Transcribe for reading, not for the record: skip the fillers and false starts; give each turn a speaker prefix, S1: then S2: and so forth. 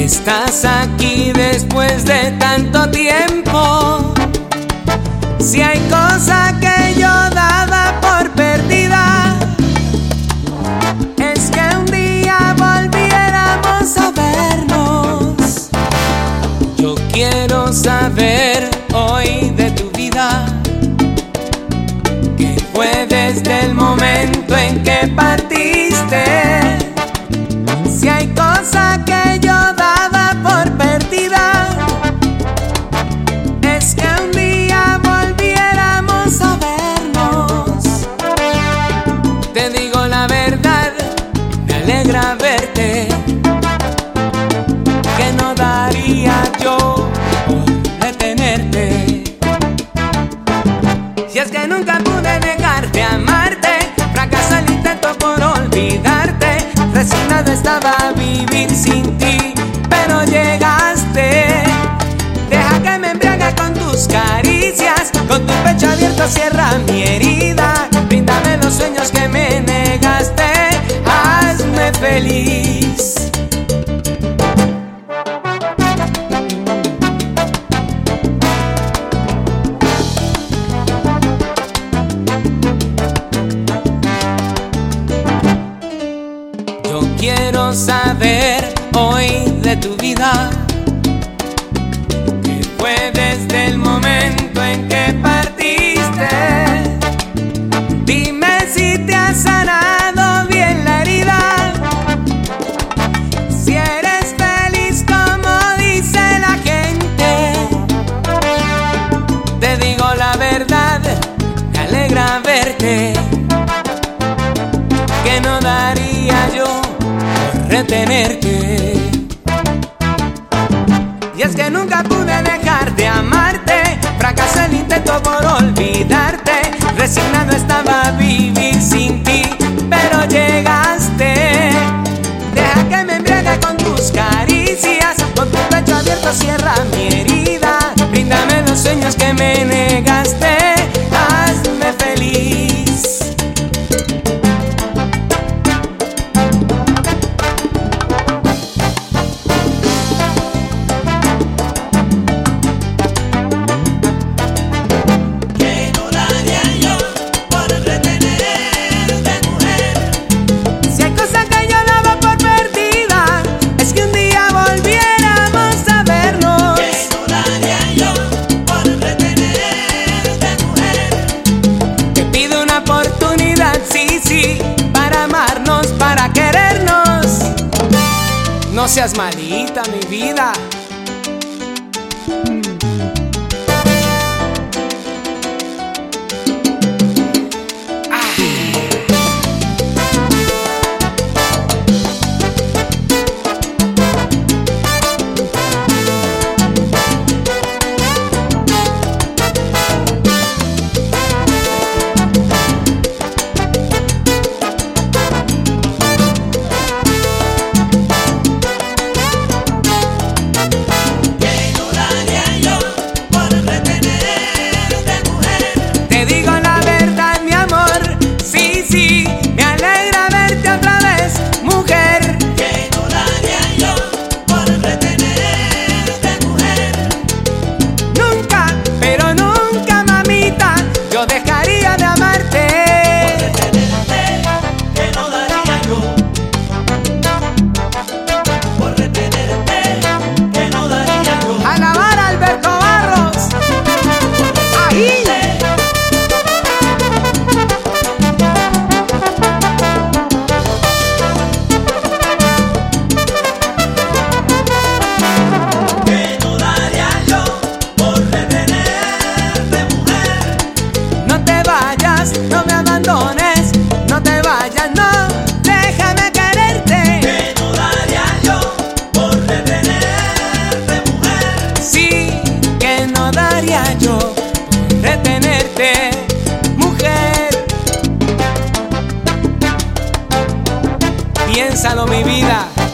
S1: estás aquí después de tanto tiempo. Si hay cosa que yo daba por perdida, es que un día volviéramos a vernos. Yo quiero saber hoy de tu vida, que fue desde el momento en que partiste. Si hay cosa que yo daba por perdida, es que un día volviéramos a vernos. Te digo la verdad, me alegra verte, que no daría yo por detenerte. Si es que nunca pude dejarte amarte, fracasó el intento por olvidarte. Resignado estaba a vivir sin ti, pero llegaste. Deja que me embriague con tus caricias, con tu pecho abierto cierra mi herida. Bríndame los sueños que me negaste, hazme feliz. Yo quiero saber hoy de tu vida, que fue desde el momento en que partiste. Dime si te has sanado bien la herida, si eres feliz como dice la gente. Te digo la verdad, me alegra verte, que no daría yo por retenerte. Y es que nunca pude dejar de amarte, fracasó el intento por olvidarte. Resignado estaba a vivir sin ti, pero llegaste. Deja que me embriague con tus caricias, con tu pecho abierto cierra mi herida. Bríndame los sueños que me negaste, hazme feliz. Para amarnos, para querernos. No seas malita, mi vida. No me abandones, no te vayas, no, déjame quererte.
S2: Que no daría yo por retenerte, mujer.
S1: Sí, que no daría yo por retenerte, mujer. Piénsalo, mi vida.